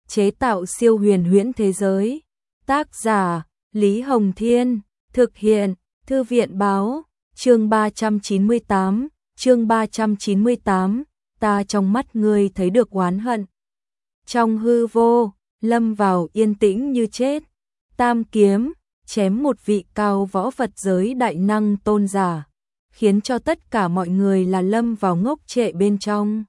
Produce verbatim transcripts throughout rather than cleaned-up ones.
chế tạo siêu huyền huyễn thế giới. Tác giả Lý Hồng Thiên, thực hiện Thư viện Báo, chương ba trăm chín mươi tám, chương ba trăm chín mươi tám, ta trong mắt ngươi thấy được oán hận. Trong hư vô, lâm vào yên tĩnh như chết, tam kiếm chém một vị cao võ Phật giới đại năng tôn giả, khiến cho tất cả mọi người là lâm vào ngốc trệ bên trong.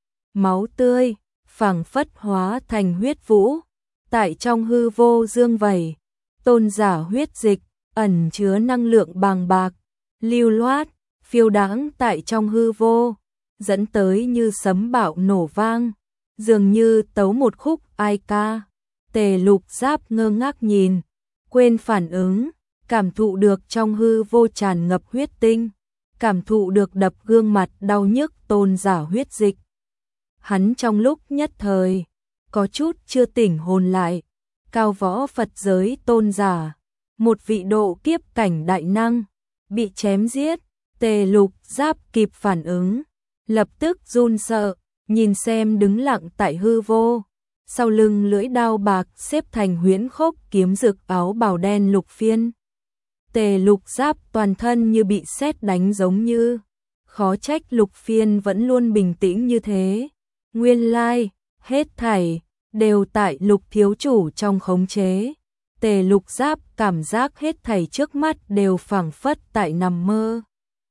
Máu tươi phảng phất hóa thành huyết vũ, tại trong hư vô dương vẩy, tôn giả huyết dịch ẩn chứa năng lượng bàng bạc, lưu loát, phiêu đãng tại trong hư vô, dẫn tới như sấm bạo nổ vang, dường như tấu một khúc ai ca. Tề Lục Giáp ngơ ngác nhìn, quên phản ứng, cảm thụ được trong hư vô tràn ngập huyết tinh, cảm thụ được đập gương mặt đau nhức tôn giả huyết dịch. Hắn trong lúc nhất thời, có chút chưa tỉnh hồn lại, cao võ Phật giới tôn giả, một vị độ kiếp cảnh đại năng, bị chém giết. Tề Lục Giáp kịp phản ứng, lập tức run sợ, nhìn xem đứng lặng tại hư vô, sau lưng lưỡi đao bạc xếp thành huyễn khốc kiếm rực áo bào đen Lục Phiên. Tề Lục Giáp toàn thân như bị sét đánh giống như, khó trách Lục Phiên vẫn luôn bình tĩnh như thế. Nguyên lai, hết thảy đều tại Lục thiếu chủ trong khống chế. Tề Lục Giáp cảm giác hết thảy trước mắt đều phảng phất tại nằm mơ.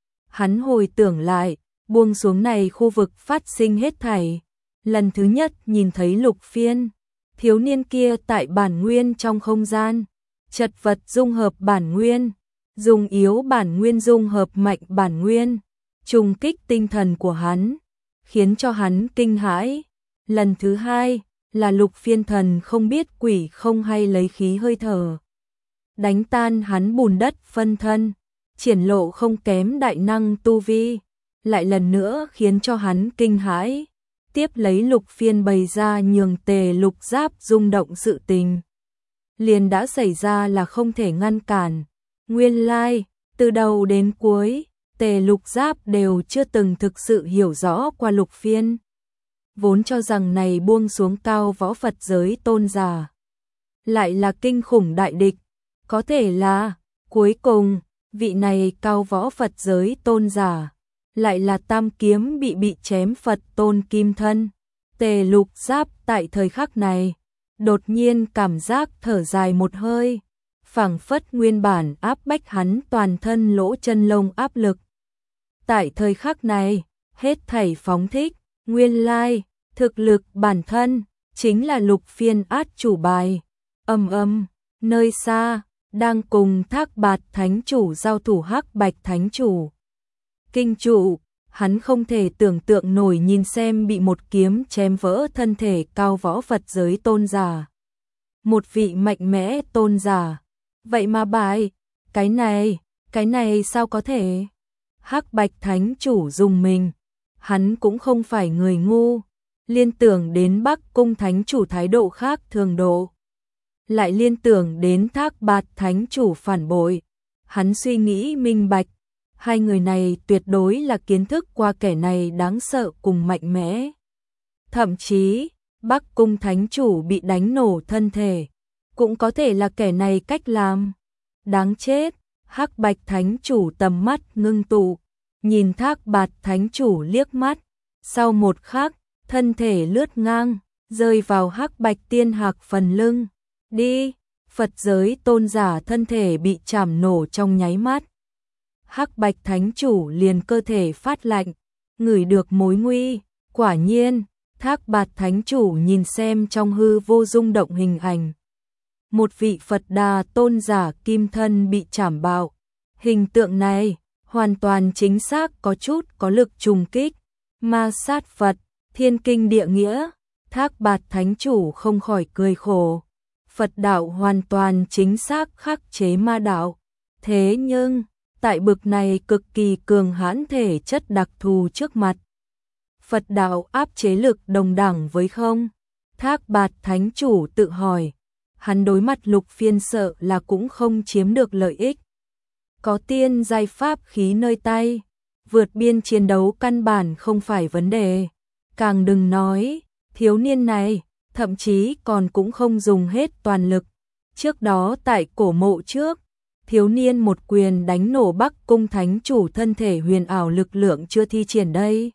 Hắn hồi tưởng lại, buông xuống này khu vực phát sinh hết thảy. Lần thứ nhất nhìn thấy Lục Phiên, thiếu niên kia tại bản nguyên trong không gian, chật vật dung hợp bản nguyên, dùng yếu bản nguyên dung hợp mạnh bản nguyên, trùng kích tinh thần của hắn, khiến cho hắn kinh hãi. Lần thứ hai là Lục Phiên thần không biết quỷ không hay lấy khí hơi thở, đánh tan hắn bùn đất phân thân, triển lộ không kém đại năng tu vi, lại lần nữa khiến cho hắn kinh hãi. Tiếp lấy Lục Phiên bày ra nhường Tề Lục Giáp rung động sự tình, liền đã xảy ra là không thể ngăn cản. Nguyên lai, từ đầu đến cuối, Tề Lục Giáp đều chưa từng thực sự hiểu rõ qua Lục Phiên. Vốn cho rằng này buông xuống cao võ Phật giới tôn giả, lại là kinh khủng đại địch, có thể là, cuối cùng, vị này cao võ Phật giới tôn giả, lại là tam kiếm bị bị chém Phật tôn kim thân. Tề Lục Giáp tại thời khắc này, đột nhiên cảm giác thở dài một hơi, phảng phất nguyên bản áp bách hắn toàn thân lỗ chân lông áp lực. Tại thời khắc này, hết thảy phóng thích, nguyên lai, thực lực bản thân, chính là Lục Phiên át chủ bài. Âm âm, nơi xa, đang cùng Thác Bạt Thánh Chủ giao thủ Hắc Bạch Thánh Chủ. Kinh trụ, hắn không thể tưởng tượng nổi nhìn xem bị một kiếm chém vỡ thân thể cao võ Phật giới tôn giả. Một vị mạnh mẽ tôn giả, vậy mà bại, cái này, cái này sao có thể? Hắc Bạch Thánh Chủ dùng mình, hắn cũng không phải người ngu, liên tưởng đến Bắc Cung Thánh Chủ thái độ khác thường độ, lại liên tưởng đến Thác Bạt Thánh Chủ phản bội, hắn suy nghĩ minh bạch, hai người này tuyệt đối là kiến thức qua kẻ này đáng sợ cùng mạnh mẽ. Thậm chí, Bắc Cung Thánh Chủ bị đánh nổ thân thể, cũng có thể là kẻ này cách làm. Đáng chết, Hắc Bạch Thánh Chủ tầm mắt ngưng tụ, nhìn Thác Bạt Thánh Chủ liếc mắt, sau một khắc, thân thể lướt ngang, rơi vào Hắc Bạch Tiên Hạc phần lưng. Đi, Phật giới tôn giả thân thể bị chảm nổ trong nháy mắt. Hắc Bạch Thánh Chủ liền cơ thể phát lạnh, ngửi được mối nguy, quả nhiên, Thác Bạt Thánh Chủ nhìn xem trong hư vô rung động hình ảnh. Một vị Phật Đà tôn giả kim thân bị chảm bạo, hình tượng này, hoàn toàn chính xác có chút có lực trùng kích, ma sát Phật, thiên kinh địa nghĩa. Thác Bạt Thánh Chủ không khỏi cười khổ, Phật đạo hoàn toàn chính xác khắc chế ma đạo, thế nhưng, tại bực này cực kỳ cường hãn thể chất đặc thù trước mặt, Phật đạo áp chế lực đồng đẳng với không? Thác Bạt Thánh Chủ tự hỏi, hắn đối mặt Lục Phiên sợ là cũng không chiếm được lợi ích. Có tiên giai pháp khí nơi tay, vượt biên chiến đấu căn bản không phải vấn đề, càng đừng nói, thiếu niên này, thậm chí còn cũng không dùng hết toàn lực. Trước đó tại cổ mộ trước, thiếu niên một quyền đánh nổ Bắc Cung Thánh Chủ thân thể huyền ảo lực lượng chưa thi triển đây.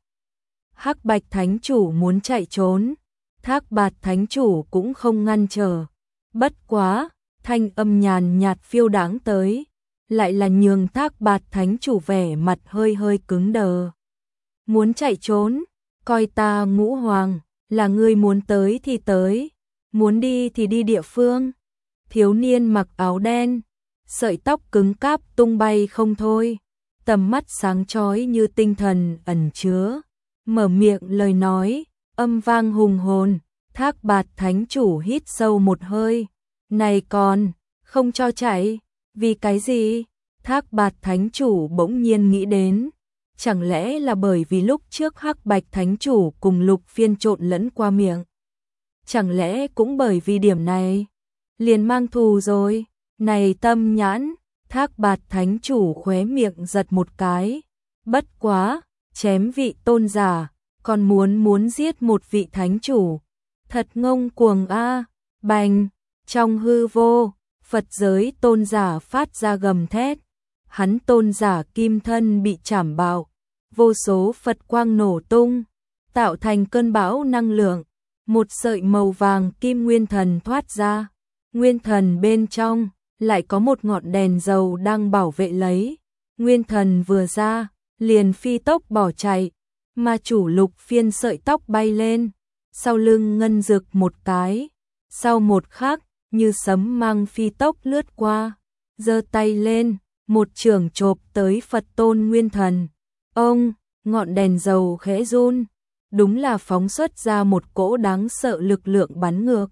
Hắc Bạch Thánh Chủ muốn chạy trốn, Thác Bạt Thánh Chủ cũng không ngăn trở. Bất quá, thanh âm nhàn nhạt phiêu đáng tới, lại là nhường Thác Bạt Thánh Chủ vẻ mặt hơi hơi cứng đờ. Muốn chạy trốn, coi ta Ngũ Hoàng, là ngươi muốn tới thì tới, muốn đi thì đi địa phương. Thiếu niên mặc áo đen, sợi tóc cứng cáp tung bay không thôi, tầm mắt sáng chói như tinh thần ẩn chứa, mở miệng lời nói, âm vang hùng hồn. Thác Bạt Thánh Chủ hít sâu một hơi, này còn, không cho chạy, vì cái gì? Thác Bạt Thánh Chủ bỗng nhiên nghĩ đến, chẳng lẽ là bởi vì lúc trước Hắc Bạch Thánh Chủ cùng Lục Phiên trộn lẫn qua miệng? Chẳng lẽ cũng bởi vì điểm này, liền mang thù rồi? Này tâm nhãn, Thác Bạt Thánh Chủ khóe miệng giật một cái, bất quá, chém vị tôn giả, còn muốn muốn giết một vị thánh chủ. Thật ngông cuồng a. Bành, trong hư vô, Phật giới tôn giả phát ra gầm thét. Hắn tôn giả kim thân bị chảm bạo, vô số Phật quang nổ tung, tạo thành cơn bão năng lượng. Một sợi màu vàng kim nguyên thần thoát ra, nguyên thần bên trong lại có một ngọn đèn dầu đang bảo vệ lấy. Nguyên thần vừa ra, liền phi tốc bỏ chạy, mà chủ Lục Phiên sợi tóc bay lên, sau lưng ngân rực một cái, sau một khắc, như sấm mang phi tốc lướt qua, giơ tay lên, một chưởng chộp tới Phật tôn nguyên thần. Ông, ngọn đèn dầu khẽ run, đúng là phóng xuất ra một cỗ đáng sợ lực lượng bắn ngược.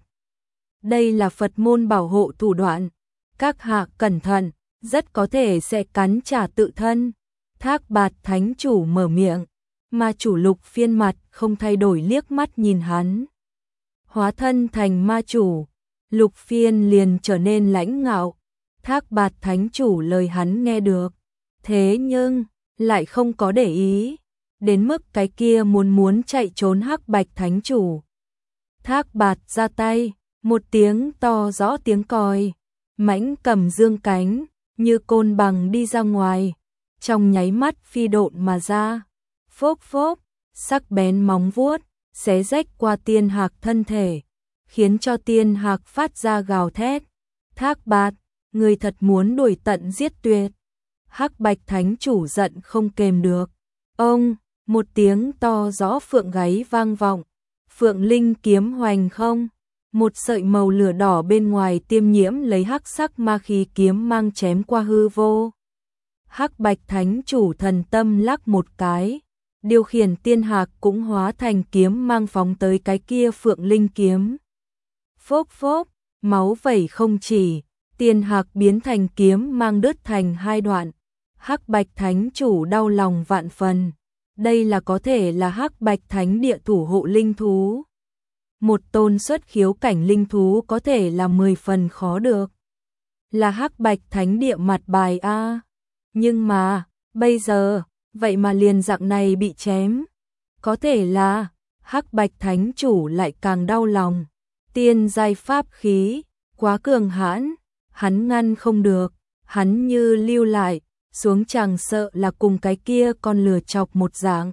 Đây là Phật môn bảo hộ thủ đoạn, các hạ cẩn thận, rất có thể sẽ cắn trả tự thân. Thác Bạt Thánh Chủ mở miệng, mà chủ Lục Phiên mặt không thay đổi liếc mắt nhìn hắn. Hóa thân thành ma chủ, Lục Phiên liền trở nên lãnh ngạo. Thác Bạt Thánh Chủ lời hắn nghe được, thế nhưng lại không có để ý, đến mức cái kia muốn muốn chạy trốn Hắc Bạch Thánh Chủ. Thác Bạt ra tay, một tiếng to rõ tiếng còi, mãnh cầm dương cánh, như côn bằng đi ra ngoài, trong nháy mắt phi độn mà ra. Phốc phốc, sắc bén móng vuốt xé rách qua Tiên Hạc thân thể, khiến cho Tiên Hạc phát ra gào thét. Thác Bạt, người thật muốn đuổi tận giết tuyệt. Hắc Bạch Thánh Chủ giận không kềm được. Ông, một tiếng to rõ phượng gáy vang vọng, phượng linh kiếm hoành không, một sợi màu lửa đỏ bên ngoài tiêm nhiễm lấy hắc sắc ma khí kiếm mang chém qua hư vô. Hắc Bạch Thánh Chủ thần tâm lắc một cái, điều khiển Tiên Hạc cũng hóa thành kiếm mang phóng tới cái kia phượng linh kiếm. Phốc phốc, máu vẩy không chỉ, Tiên Hạc biến thành kiếm mang đứt thành hai đoạn. Hắc Bạch Thánh Chủ đau lòng vạn phần, đây là có thể là Hắc Bạch Thánh địa thủ hộ linh thú. Một tôn xuất khiếu cảnh linh thú có thể là mười phần khó được. Là Hắc Bạch Thánh địa mặt bài a. Nhưng mà, bây giờ, vậy mà liền dạng này bị chém. Có thể là, Hắc Bạch Thánh Chủ lại càng đau lòng. Tiên giai pháp khí, quá cường hãn, hắn ngăn không được, hắn như lưu lại, xuống chẳng sợ là cùng cái kia con lừa chọc một dạng.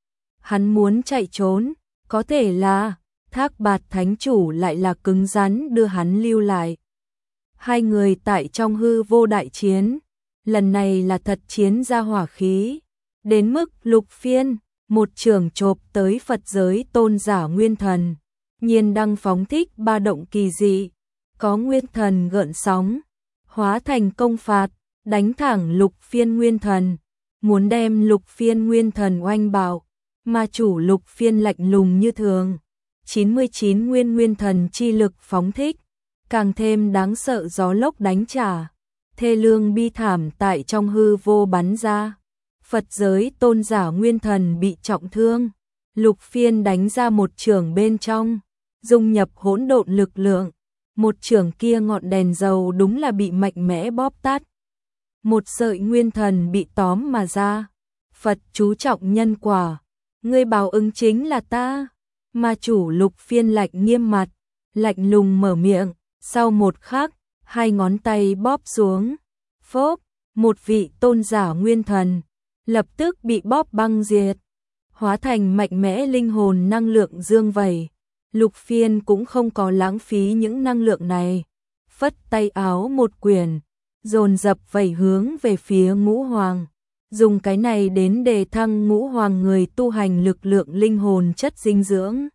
Hắn muốn chạy trốn, có thể là, Thác Bạt Thánh Chủ lại là cứng rắn đưa hắn lưu lại. Hai người tại trong hư vô đại chiến, lần này là thật chiến ra hỏa khí, đến mức Lục Phiên, một trường chộp tới Phật giới tôn giả nguyên thần, nhiên đăng phóng thích ba động kỳ dị, có nguyên thần gợn sóng, hóa thành công phạt, đánh thẳng Lục Phiên nguyên thần, muốn đem Lục Phiên nguyên thần oanh bạo, mà chủ Lục Phiên lạnh lùng như thường. chín mươi chín nguyên nguyên thần chi lực phóng thích, càng thêm đáng sợ gió lốc đánh trả, thê lương bi thảm tại trong hư vô bắn ra. Phật giới tôn giả nguyên thần bị trọng thương, Lục Phiên đánh ra một chưởng bên trong, dung nhập hỗn độn lực lượng, một chưởng kia ngọn đèn dầu đúng là bị mạnh mẽ bóp tắt. Một sợi nguyên thần bị tóm mà ra. Phật chú trọng nhân quả, ngươi báo ứng chính là ta. Mà chủ Lục Phiên lạnh nghiêm mặt, lạnh lùng mở miệng, sau một khắc, hai ngón tay bóp xuống. Phốp, một vị tôn giả nguyên thần, lập tức bị bóp băng diệt, hóa thành mạnh mẽ linh hồn năng lượng dương vẩy. Lục Phiên cũng không có lãng phí những năng lượng này, phất tay áo một quyền, dồn dập vẩy hướng về phía Ngũ Hoàng, dùng cái này đến đề thăng Ngũ Hoàng người tu hành lực lượng linh hồn chất dinh dưỡng.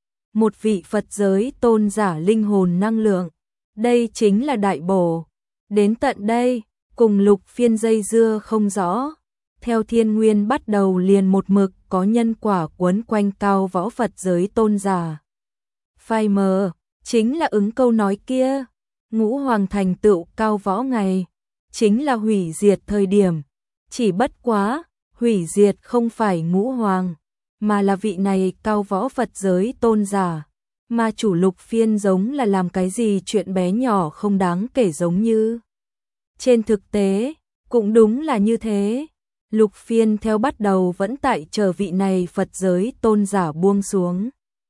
Một vị Phật giới tôn giả linh hồn năng lượng, đây chính là đại bổ. Đến tận đây, cùng Lục Phiên dây dưa không rõ, theo thiên nguyên bắt đầu liền một mực có nhân quả quấn quanh cao võ Phật giới tôn giả. Phai mờ, chính là ứng câu nói kia, Ngũ Hoàng thành tựu cao võ ngày, chính là hủy diệt thời điểm, chỉ bất quá, hủy diệt không phải Ngũ Hoàng, mà là vị này cao võ Phật giới tôn giả, mà chủ Lục Phiên giống là làm cái gì chuyện bé nhỏ không đáng kể giống như. Trên thực tế, cũng đúng là như thế, Lục Phiên theo bắt đầu vẫn tại chờ vị này Phật giới tôn giả buông xuống,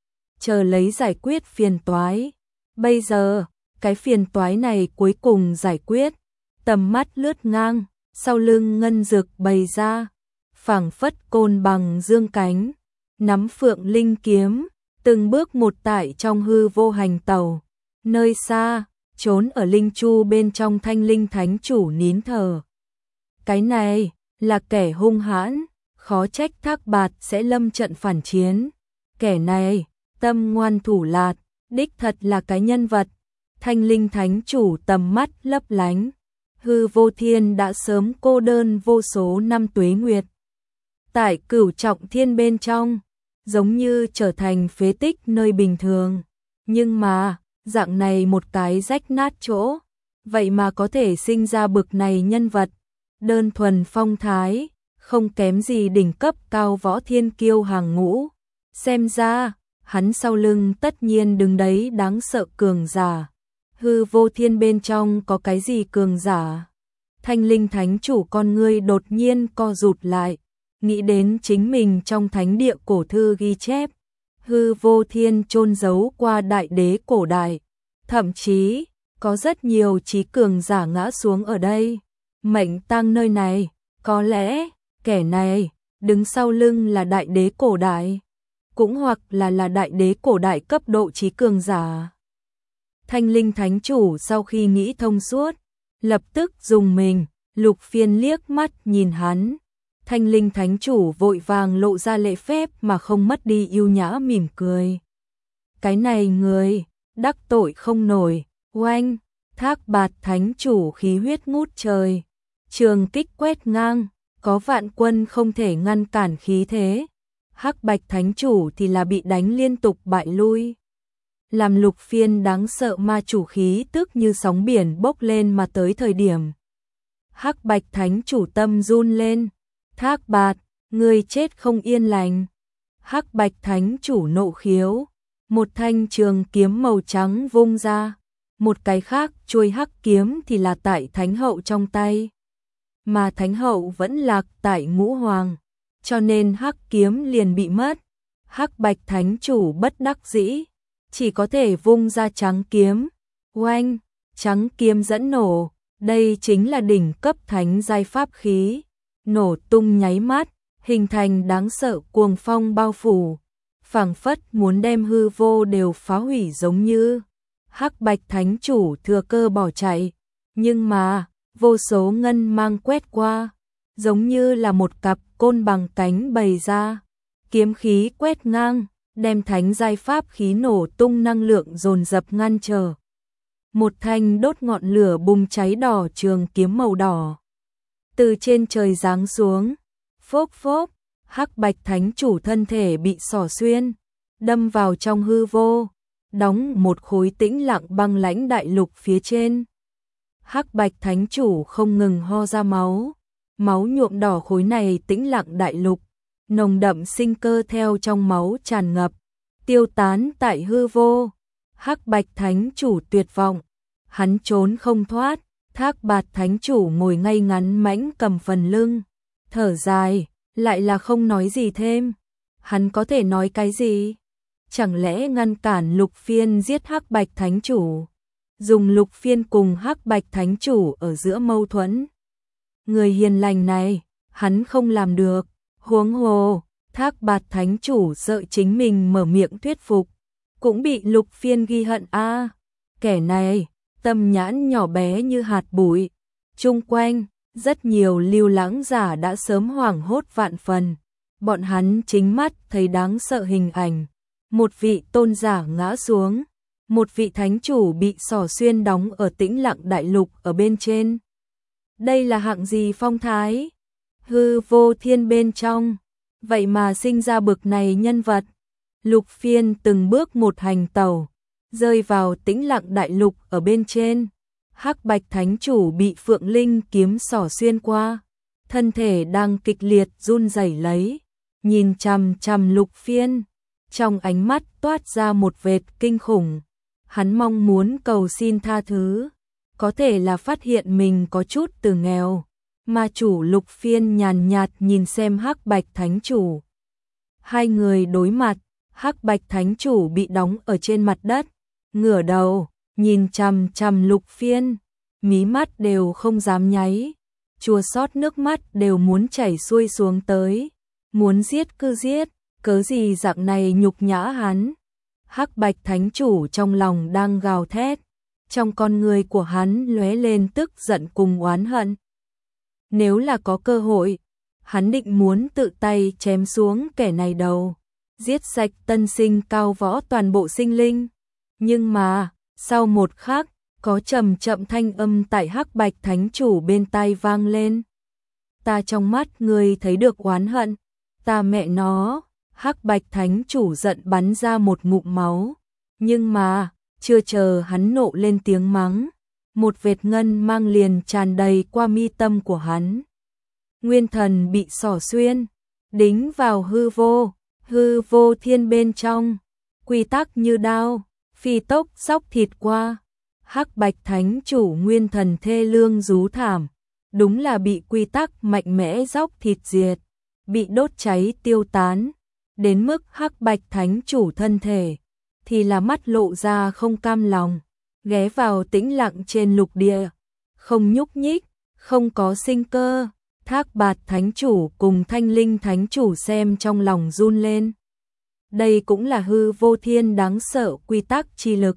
chờ lấy giải quyết phiền toái. Bây giờ, cái phiền toái này cuối cùng giải quyết, tầm mắt lướt ngang, sau lưng ngân dực bày ra, phảng phất côn bằng dương cánh, nắm phượng linh kiếm, từng bước một tại trong hư vô hành tàu. Nơi xa, trốn ở linh chu bên trong Thanh Linh Thánh chủ nín thở. Cái này là kẻ hung hãn, khó trách Thác Bạt sẽ lâm trận phản chiến. Kẻ này, tâm ngoan thủ lạt, đích thật là cái nhân vật. Thanh Linh Thánh chủ tầm mắt lấp lánh. Hư vô thiên đã sớm cô đơn vô số năm tuế nguyệt. Tại Cửu Trọng Thiên bên trong, giống như trở thành phế tích nơi bình thường. Nhưng mà, dạng này một cái rách nát chỗ, vậy mà có thể sinh ra bực này nhân vật, đơn thuần phong thái, không kém gì đỉnh cấp cao võ thiên kiêu hàng ngũ. Xem ra, hắn sau lưng tất nhiên đứng đấy đáng sợ cường giả. Hư vô thiên bên trong có cái gì cường giả? Thanh Linh Thánh chủ con ngươi đột nhiên co rụt lại, nghĩ đến chính mình trong thánh địa cổ thư ghi chép. Hư vô thiên chôn giấu qua đại đế cổ đại, thậm chí có rất nhiều trí cường giả ngã xuống ở đây, mệnh tang nơi này, có lẽ kẻ này đứng sau lưng là đại đế cổ đại, cũng hoặc là là đại đế cổ đại cấp độ trí cường giả. Thanh Linh Thánh chủ sau khi nghĩ thông suốt, lập tức dùng mình. Lục Phiên liếc mắt nhìn hắn, Thanh Linh Thánh chủ vội vàng lộ ra lễ phép mà không mất đi yêu nhã mỉm cười. Cái này người, đắc tội không nổi. Oanh, Thác Bạt Thánh chủ khí huyết ngút trời, trường kích quét ngang, có vạn quân không thể ngăn cản khí thế. Hắc Bạch Thánh chủ thì là bị đánh liên tục bại lui. Làm Lục Phiên đáng sợ ma chủ khí tức như sóng biển bốc lên mà tới thời điểm. Hắc Bạch Thánh chủ tâm run lên. Thác Bạt, người chết không yên lành. Hắc Bạch Thánh chủ nộ khiếu, một thanh trường kiếm màu trắng vung ra, một cái khác chuôi hắc kiếm thì là tại Thánh hậu trong tay. Mà Thánh hậu vẫn lạc tại Ngũ Hoàng, cho nên hắc kiếm liền bị mất. Hắc Bạch Thánh chủ bất đắc dĩ, chỉ có thể vung ra trắng kiếm. Oanh, trắng kiếm dẫn nổ, đây chính là đỉnh cấp thánh giai pháp khí. Nổ tung nháy mắt, hình thành đáng sợ cuồng phong bao phủ, phảng phất muốn đem hư vô đều phá hủy giống như. Hắc Bạch Thánh chủ thừa cơ bỏ chạy, nhưng mà, vô số ngân mang quét qua, giống như là một cặp côn bằng cánh bày ra, kiếm khí quét ngang, đem thánh giai pháp khí nổ tung năng lượng dồn dập ngăn trở. Một thanh đốt ngọn lửa bùng cháy đỏ trường kiếm màu đỏ từ trên trời giáng xuống, phốc phốc, Hắc Bạch Thánh chủ thân thể bị xỏ xuyên, đâm vào trong hư vô, đóng một khối tĩnh lặng băng lãnh đại lục phía trên. Hắc Bạch Thánh chủ không ngừng ho ra máu, máu nhuộm đỏ khối này tĩnh lặng đại lục, nồng đậm sinh cơ theo trong máu tràn ngập, tiêu tán tại hư vô. Hắc Bạch Thánh chủ tuyệt vọng, hắn trốn không thoát. Thác Bạt Thánh chủ ngồi ngay ngắn mãnh cầm phần lưng, thở dài, lại là không nói gì thêm. Hắn có thể nói cái gì? chẳng lẽ ngăn cản Lục Phiên giết Hắc Bạch Thánh Chủ, dùng Lục Phiên cùng Hắc Bạch Thánh Chủ ở giữa mâu thuẫn. Người hiền lành này, hắn không làm được, huống hồ, Thác Bạt Thánh Chủ sợ chính mình mở miệng thuyết phục, cũng bị Lục Phiên ghi hận a. À, kẻ này, tâm nhãn nhỏ bé như hạt bụi. Chung quanh, rất nhiều lưu lãng giả đã sớm hoảng hốt vạn phần. Bọn hắn chính mắt thấy đáng sợ hình ảnh. Một vị tôn giả ngã xuống. Một vị thánh chủ bị xỏ xuyên đóng ở Tĩnh Lặng Đại Lục ở bên trên. Đây là hạng gì phong thái? Hư vô thiên bên trong. Vậy mà sinh ra bực này nhân vật. Lục Phiên từng bước một hành tẩu, rơi vào Tĩnh Lặng Đại Lục ở bên trên. Hắc Bạch Thánh Chủ bị Phượng Linh kiếm xỏ xuyên qua, thân thể đang kịch liệt run rẩy lấy, nhìn chằm chằm Lục Phiên, trong ánh mắt toát ra một vệt kinh khủng. Hắn mong muốn cầu xin tha thứ, có thể là phát hiện mình có chút từ nghèo. Ma chủ Lục Phiên nhàn nhạt nhìn xem Hắc Bạch Thánh Chủ. Hai người đối mặt, Hắc Bạch Thánh Chủ bị đóng ở trên mặt đất, ngửa đầu, nhìn chằm chằm Lục Phiên, mí mắt đều không dám nháy, chua xót nước mắt đều muốn chảy xuôi xuống tới, muốn giết cứ giết, cớ gì dạng này nhục nhã hắn. Hắc Bạch Thánh Chủ trong lòng đang gào thét, trong con người của hắn lóe lên tức giận cùng oán hận. Nếu là có cơ hội, hắn định muốn tự tay chém xuống kẻ này đầu, giết sạch tân sinh cao võ toàn bộ sinh linh. Nhưng mà, sau một khắc, có trầm chậm thanh âm tại Hắc Bạch Thánh Chủ bên tai vang lên. Ta trong mắt người thấy được oán hận, ta mẹ nó. Hắc Bạch Thánh Chủ giận bắn ra một ngụm máu, nhưng mà, chưa chờ hắn nộ lên tiếng mắng, một vệt ngân mang liền tràn đầy qua mi tâm của hắn. Nguyên thần bị xỏ xuyên, đính vào hư vô, hư vô thiên bên trong, quy tắc như đao, phi tốc xóc thịt qua. Hắc Bạch Thánh Chủ nguyên thần thê lương rú thảm, đúng là bị quy tắc mạnh mẽ dốc thịt diệt, bị đốt cháy tiêu tán. Đến mức Hắc Bạch Thánh Chủ thân thể, thì là mắt lộ ra không cam lòng, ghé vào tĩnh lặng trên lục địa, không nhúc nhích, không có sinh cơ. Thác Bạt Thánh Chủ cùng Thanh Linh Thánh Chủ xem trong lòng run lên. Đây cũng là hư vô thiên đáng sợ quy tắc chi lực.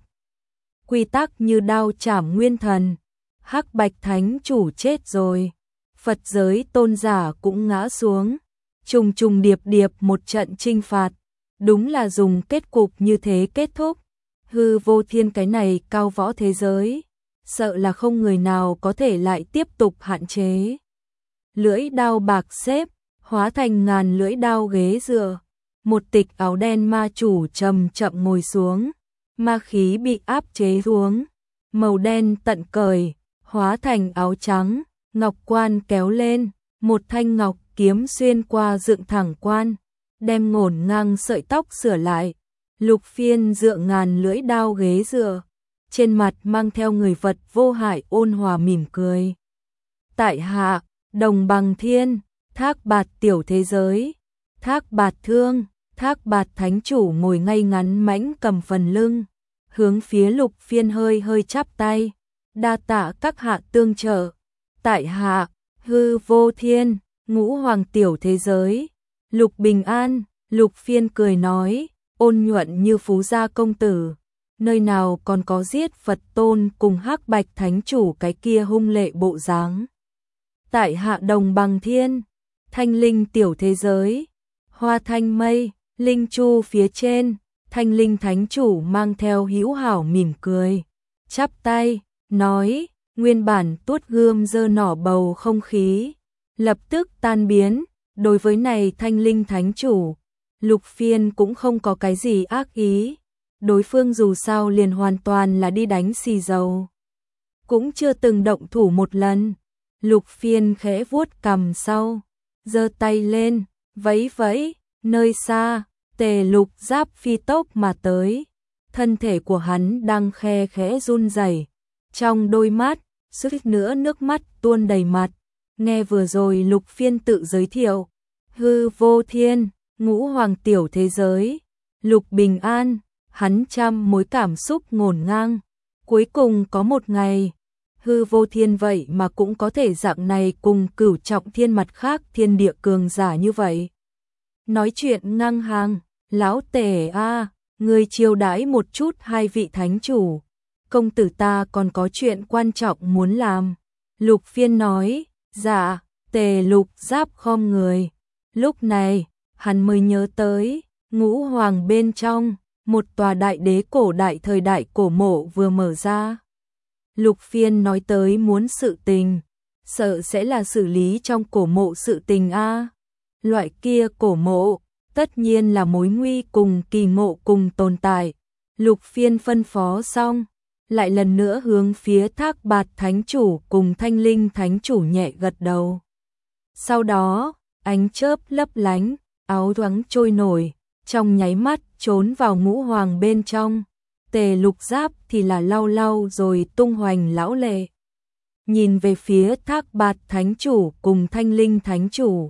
Quy tắc như đao chảm nguyên thần. Hắc Bạch Thánh Chủ chết rồi. Phật giới tôn giả cũng ngã xuống. Trùng trùng điệp điệp một trận chinh phạt, đúng là dùng kết cục như thế kết thúc. Hư vô thiên cái này cao võ thế giới, sợ là không người nào có thể lại tiếp tục hạn chế. Lưỡi đao bạc xếp, hóa thành ngàn lưỡi đao ghế dựa. Một tịch áo đen ma chủ chậm chậm ngồi xuống, ma khí bị áp chế xuống, màu đen tận cởi, hóa thành áo trắng, ngọc quan kéo lên, một thanh ngọc kiếm xuyên qua dựng thẳng quan, đem ngổn ngang sợi tóc sửa lại. Lục Phiên dựa ngàn lưỡi đao ghế dựa, trên mặt mang theo người vật vô hại ôn hòa mỉm cười. Tại hạ, Đồng Bằng Thiên, Thác Bạt tiểu thế giới, Thác Bạt Thương. Thác Bạt Thánh Chủ ngồi ngay ngắn mãnh cầm phần lưng, hướng phía Lục Phiên hơi hơi chắp tay, đa tạ các hạ tương trợ. Tại hạ, hư vô thiên, ngũ hoàng tiểu thế giới, Lục Bình An. Lục Phiên cười nói, ôn nhuận như phú gia công tử, nơi nào còn có giết Phật tôn cùng Hắc Bạch Thánh Chủ cái kia hung lệ bộ dáng. Tại hạ Đồng Bằng Thiên, Thanh Linh tiểu thế giới, Hoa Thanh Mây, Linh Chu phía trên. Thanh Linh Thánh Chủ mang theo hữu hảo mỉm cười, chắp tay, nói, nguyên bản tuốt gươm dơ nỏ bầu không khí, lập tức tan biến. Đối với này Thanh Linh Thánh Chủ, Lục Phiên cũng không có cái gì ác ý, đối phương dù sao liền hoàn toàn là đi đánh xì dầu, cũng chưa từng động thủ một lần. Lục Phiên khẽ vuốt cằm sau, giơ tay lên, vẫy vẫy, nơi xa, Tề Lục Giáp phi tốc mà tới, thân thể của hắn đang khe khẽ run rẩy, trong đôi mắt, suýt nữa nước mắt tuôn đầy mặt. Nghe vừa rồi Lục Phiên tự giới thiệu, hư vô thiên, ngũ hoàng tiểu thế giới, Lục bình an, hắn trăm mối cảm xúc ngổn ngang. Cuối cùng có một ngày, hư vô thiên vậy mà cũng có thể dạng này cùng Cửu Trọng Thiên mặt khác thiên địa cường giả như vậy. Nói chuyện ngang hàng, lão Tề a, người chiêu đãi một chút hai vị thánh chủ. Công tử ta còn có chuyện quan trọng muốn làm. Lục Phiên nói, dạ. Tề Lục Giáp khom người. Lúc này, hắn mới nhớ tới, ngũ hoàng bên trong, một tòa đại đế cổ đại thời đại cổ mộ vừa mở ra. Lục Phiên nói tới muốn sự tình, sợ sẽ là xử lý trong cổ mộ sự tình a. Loại kia cổ mộ, tất nhiên là mối nguy cùng kỳ ngộ cùng tồn tại. Lục Phiên phân phó xong, lại lần nữa hướng phía Thác Bạt Thánh Chủ cùng Thanh Linh Thánh Chủ nhẹ gật đầu. Sau đó, ánh chớp lấp lánh, áo thoáng trôi nổi, trong nháy mắt trốn vào ngũ hoàng bên trong. Tề Lục Giáp thì là lau lau rồi tung hoành lão lệ. Nhìn về phía Thác Bạt Thánh Chủ cùng Thanh Linh Thánh Chủ.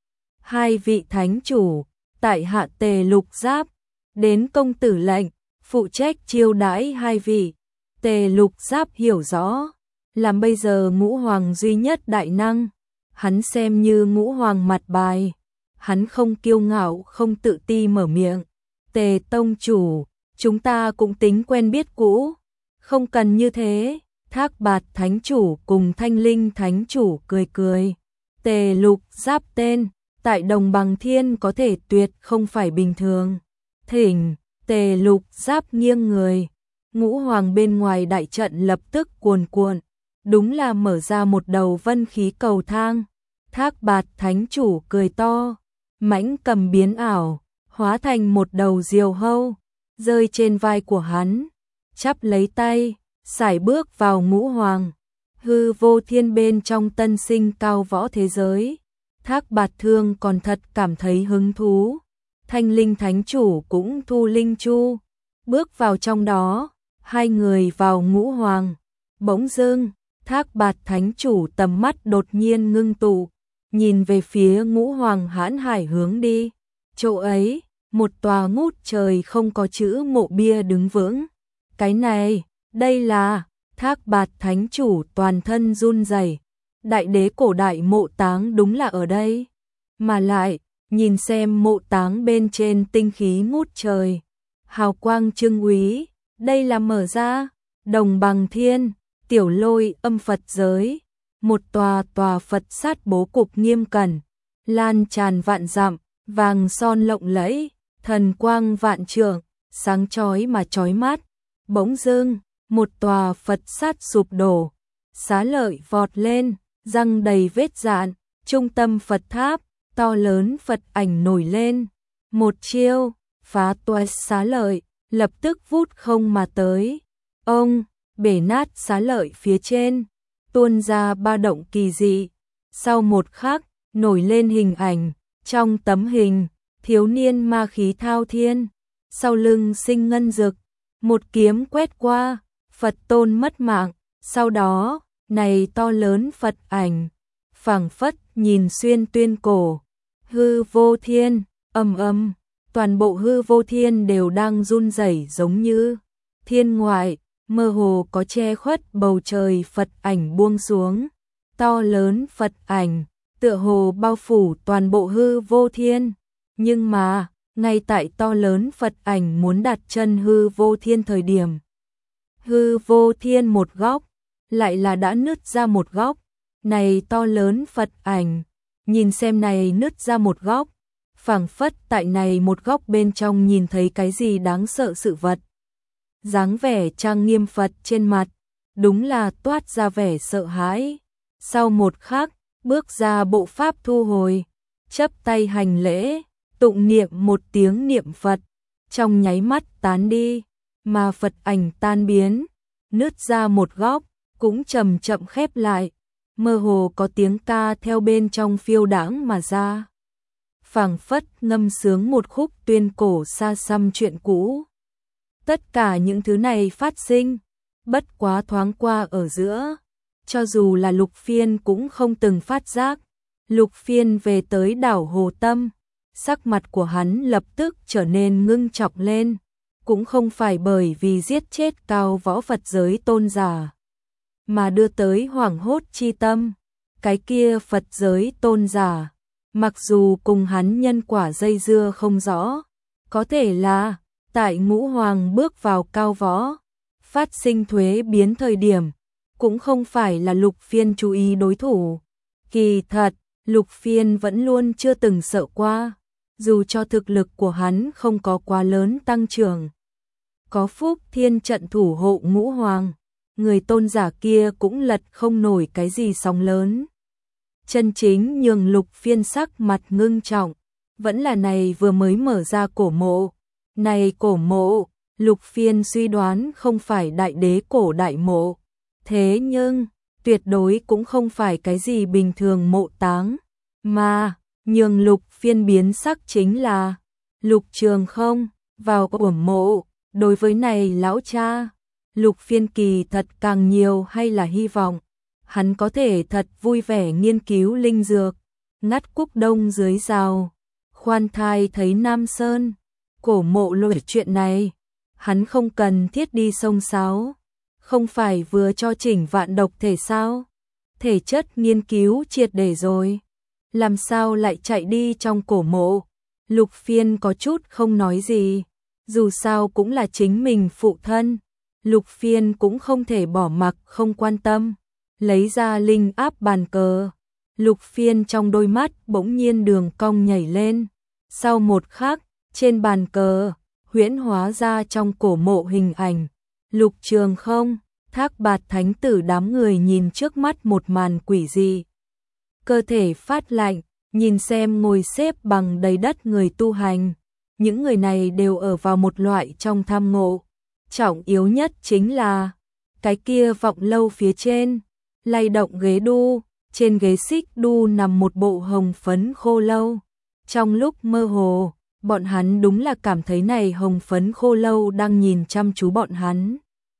Hai vị Thánh Chủ, tại hạ Tề Lục Giáp, đến công tử lệnh, phụ trách chiêu đãi hai vị. Tề Lục Giáp hiểu rõ, làm bây giờ ngũ hoàng duy nhất đại năng, hắn xem như ngũ hoàng mặt bài. Hắn không kiêu ngạo không tự ti mở miệng. Tề tông chủ, chúng ta cũng tính quen biết cũ. Không cần như thế. Thác Bạt Thánh Chủ cùng Thanh Linh Thánh Chủ cười cười. Tề Lục Giáp tên, tại Đồng Bằng Thiên có thể tuyệt không phải bình thường. Thỉnh, Tề Lục Giáp nghiêng người. Ngũ hoàng bên ngoài đại trận lập tức cuồn cuộn. Đúng là mở ra một đầu vân khí cầu thang. Thác Bạt Thánh Chủ cười to. Mãnh cầm biến ảo, hóa thành một đầu diều hâu, rơi trên vai của hắn, chắp lấy tay, sải bước vào ngũ hoàng. Hư vô thiên bên trong tân sinh cao võ thế giới. Thác Bạt Thương còn thật cảm thấy hứng thú. Thanh Linh Thánh Chủ cũng thu linh chu, bước vào trong đó, hai người vào ngũ hoàng. Bỗng dưng, Thác Bạt Thánh Chủ tầm mắt đột nhiên ngưng tụ, nhìn về phía ngũ hoàng hãn hải hướng đi. Chỗ ấy, một tòa ngút trời không có chữ mộ bia đứng vững. Cái này, đây là Thác Bạt Thánh Chủ toàn thân run rẩy. Đại đế cổ đại mộ táng đúng là ở đây. Mà lại, nhìn xem mộ táng bên trên tinh khí ngút trời. Hào quang trưng úy, đây là mở ra, Đồng Bằng Thiên, tiểu lôi âm Phật giới. Một tòa tòa Phật sát bố cục nghiêm cẩn, lan tràn vạn dặm, vàng son lộng lẫy, thần quang vạn trượng, sáng chói mà chói mắt. Bỗng dưng, một tòa Phật sát sụp đổ, xá lợi vọt lên, răng đầy vết dạn, trung tâm Phật tháp, to lớn Phật ảnh nổi lên. Một chiêu, phá toái xá lợi, lập tức vút không mà tới. Ông, bể nát xá lợi phía trên, tuôn ra ba động kỳ dị. Sau một khắc, nổi lên hình ảnh, trong tấm hình, thiếu niên ma khí thao thiên, sau lưng sinh ngân dực, một kiếm quét qua, Phật tôn mất mạng. Sau đó, này to lớn Phật ảnh, phảng phất nhìn xuyên tuyên cổ. Hư vô thiên, ầm ầm, toàn bộ hư vô thiên đều đang run rẩy giống như thiên ngoại. Mơ hồ có che khuất bầu trời Phật ảnh buông xuống. To lớn Phật ảnh, tựa hồ bao phủ toàn bộ hư vô thiên. Nhưng mà, ngay tại to lớn Phật ảnh muốn đặt chân hư vô thiên thời điểm. Hư vô thiên một góc, lại là đã nứt ra một góc. Này to lớn Phật ảnh, nhìn xem này nứt ra một góc. Phảng phất tại này một góc bên trong nhìn thấy cái gì đáng sợ sự vật. Dáng vẻ trang nghiêm Phật trên mặt, đúng là toát ra vẻ sợ hãi. Sau một khắc, bước ra bộ pháp thu hồi, chắp tay hành lễ, tụng niệm một tiếng niệm Phật, trong nháy mắt tán đi, mà Phật ảnh tan biến, nứt ra một góc, cũng chậm chậm khép lại, mơ hồ có tiếng ca theo bên trong phiêu đãng mà ra. Phảng phất ngâm sướng một khúc tuyên cổ xa xăm chuyện cũ. Tất cả những thứ này phát sinh, bất quá thoáng qua ở giữa, cho dù là Lục Phiên cũng không từng phát giác. Lục Phiên về tới đảo Hồ Tâm, sắc mặt của hắn lập tức trở nên ngưng trọng lên, cũng không phải bởi vì giết chết cao võ Phật giới tôn giả, mà đưa tới hoảng hốt chi tâm. Cái kia Phật giới tôn giả, mặc dù cùng hắn nhân quả dây dưa không rõ, có thể là tại ngũ hoàng bước vào cao võ, phát sinh thuế biến thời điểm, cũng không phải là Lục Phiên chú ý đối thủ. Kỳ thật, Lục Phiên vẫn luôn chưa từng sợ qua, dù cho thực lực của hắn không có quá lớn tăng trưởng. Có Phúc Thiên trận thủ hộ ngũ hoàng, người tôn giả kia cũng lật không nổi cái gì sóng lớn. Chân chính nhường Lục Phiên sắc mặt ngưng trọng, vẫn là này vừa mới mở ra cổ mộ. Này cổ mộ, Lục Phiên suy đoán không phải đại đế cổ đại mộ, thế nhưng tuyệt đối cũng không phải cái gì bình thường mộ táng, mà nhường Lục Phiên biến sắc chính là Lục Trường không vào cổ mộ. Đối với này lão cha, Lục Phiên kỳ thật càng nhiều hay là hy vọng hắn có thể thật vui vẻ nghiên cứu linh dược, ngắt cúc đông dưới rào, khoan thai thấy Nam Sơn. Cổ mộ lội chuyện này, hắn không cần thiết đi sông sáo, không phải vừa cho chỉnh vạn độc thể sao? Thể chất nghiên cứu triệt để rồi, làm sao lại chạy đi trong cổ mộ? Lục Phiên có chút không nói gì, dù sao cũng là chính mình phụ thân, Lục Phiên cũng không thể bỏ mặc không quan tâm. Lấy ra linh áp bàn cờ, Lục Phiên trong đôi mắt bỗng nhiên đường cong nhảy lên, sau một khắc, trên bàn cờ huyễn hóa ra trong cổ mộ hình ảnh Lục Trường không, Thác Bạt thánh tử. Đám người nhìn trước mắt một màn quỷ dị, cơ thể phát lạnh, nhìn xem ngồi xếp bằng đầy đất người tu hành, những người này đều ở vào một loại trong tham ngộ. Trọng yếu nhất chính là cái kia vọng lâu phía trên, lay động ghế đu, trên ghế xích đu nằm một bộ hồng phấn khô lâu. Trong lúc mơ hồ, bọn hắn đúng là cảm thấy này hồng phấn khô lâu đang nhìn chăm chú bọn hắn.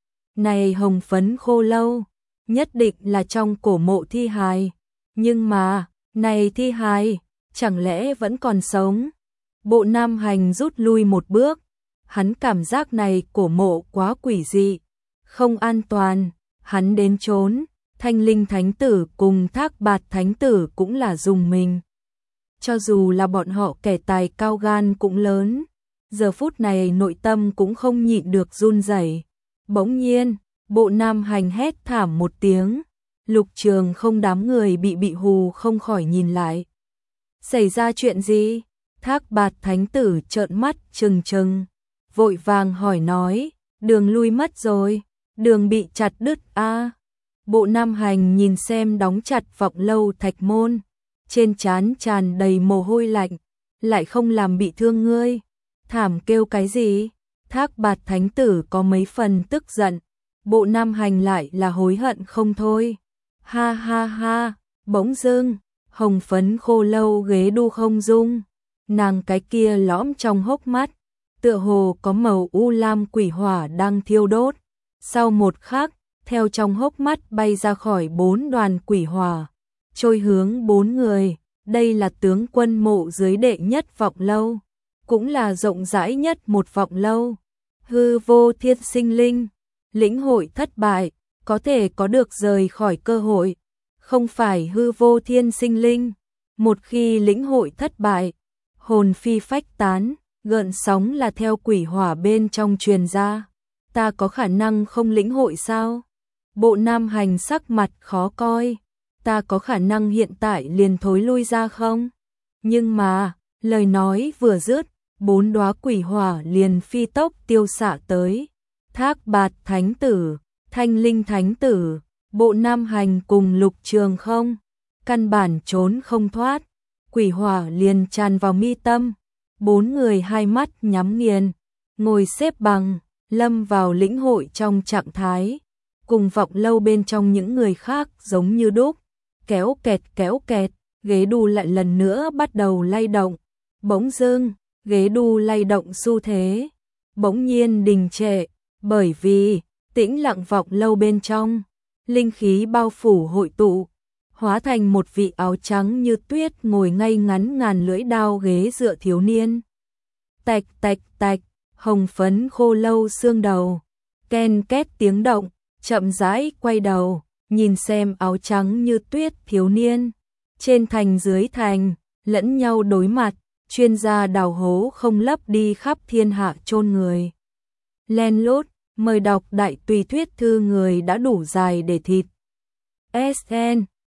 Này hồng phấn khô lâu, nhất định là trong cổ mộ thi hài, nhưng mà, này thi hài, chẳng lẽ vẫn còn sống? Bộ Nam Hành rút lui một bước, hắn cảm giác này cổ mộ quá quỷ dị, không an toàn, hắn đến trốn. Thanh Linh Thánh Tử cùng Thác Bạt Thánh Tử cũng là dùng mình. Cho dù là bọn họ kẻ tài cao gan cũng lớn, giờ phút này nội tâm cũng không nhịn được run rẩy. Bỗng nhiên, Bộ Nam Hành hét thảm một tiếng, Lục Trường không đám người bị bị hù không khỏi nhìn lại. Xảy ra chuyện gì? Thác Bạt Thánh Tử trợn mắt trừng trừng, vội vàng hỏi nói, đường lui mất rồi, đường bị chặt đứt a. À. Bộ Nam Hành nhìn xem đóng chặt vọng lâu thạch môn, trên trán tràn đầy mồ hôi lạnh, lại không làm bị thương ngươi, thảm kêu cái gì? Thác Bạt Thánh Tử có mấy phần tức giận, Bộ Nam Hành lại là hối hận không thôi. Ha ha ha, bỗng dưng, hồng phấn khô lâu ghế đu không dung, nàng cái kia lõm trong hốc mắt, tựa hồ có màu u lam quỷ hỏa đang thiêu đốt. Sau một khắc, theo trong hốc mắt bay ra khỏi bốn đoàn quỷ hỏa, trôi hướng bốn người. Đây là tướng quân mộ dưới đệ nhất vọng lâu, cũng là rộng rãi nhất một vọng lâu. Hư vô thiên sinh linh, lĩnh hội thất bại, có thể có được rời khỏi cơ hội. Không phải hư vô thiên sinh linh, một khi lĩnh hội thất bại, hồn phi phách tán, gợn sóng là theo quỷ hỏa bên trong truyền ra. Ta có khả năng không lĩnh hội sao? Bộ Nam Hành sắc mặt khó coi. Ta có khả năng hiện tại liền thối lui ra không? Nhưng mà, lời nói vừa dứt, bốn đóa quỷ hỏa liền phi tốc tiêu xạ tới. Thác Bạt Thánh Tử, Thanh Linh Thánh Tử, Bộ Nam Hành cùng Lục Trường không, căn bản trốn không thoát. Quỷ hỏa liền tràn vào mi tâm. Bốn người hai mắt nhắm nghiền, ngồi xếp bằng, lâm vào lĩnh hội trong trạng thái. Cùng vọng lâu bên trong những người khác giống như đúc. Kéo kẹt kéo kẹt, ghế đu lại lần nữa bắt đầu lay động. Bỗng dưng, ghế đu lay động xu thế, bỗng nhiên đình trệ, bởi vì tĩnh lặng vọng lâu bên trong, linh khí bao phủ hội tụ, hóa thành một vị áo trắng như tuyết ngồi ngay ngắn ngàn lưỡi đao ghế dựa thiếu niên. Tạch tạch tạch, hồng phấn khô lâu xương đầu, ken két tiếng động, chậm rãi quay đầu, nhìn xem áo trắng như tuyết thiếu niên. Trên thành dưới thành, lẫn nhau đối mặt, chuyên gia đào hố không lấp đi khắp thiên hạ chôn người. Len lút, mời đọc đại tùy thuyết thư người đã đủ dài để thịt. ét en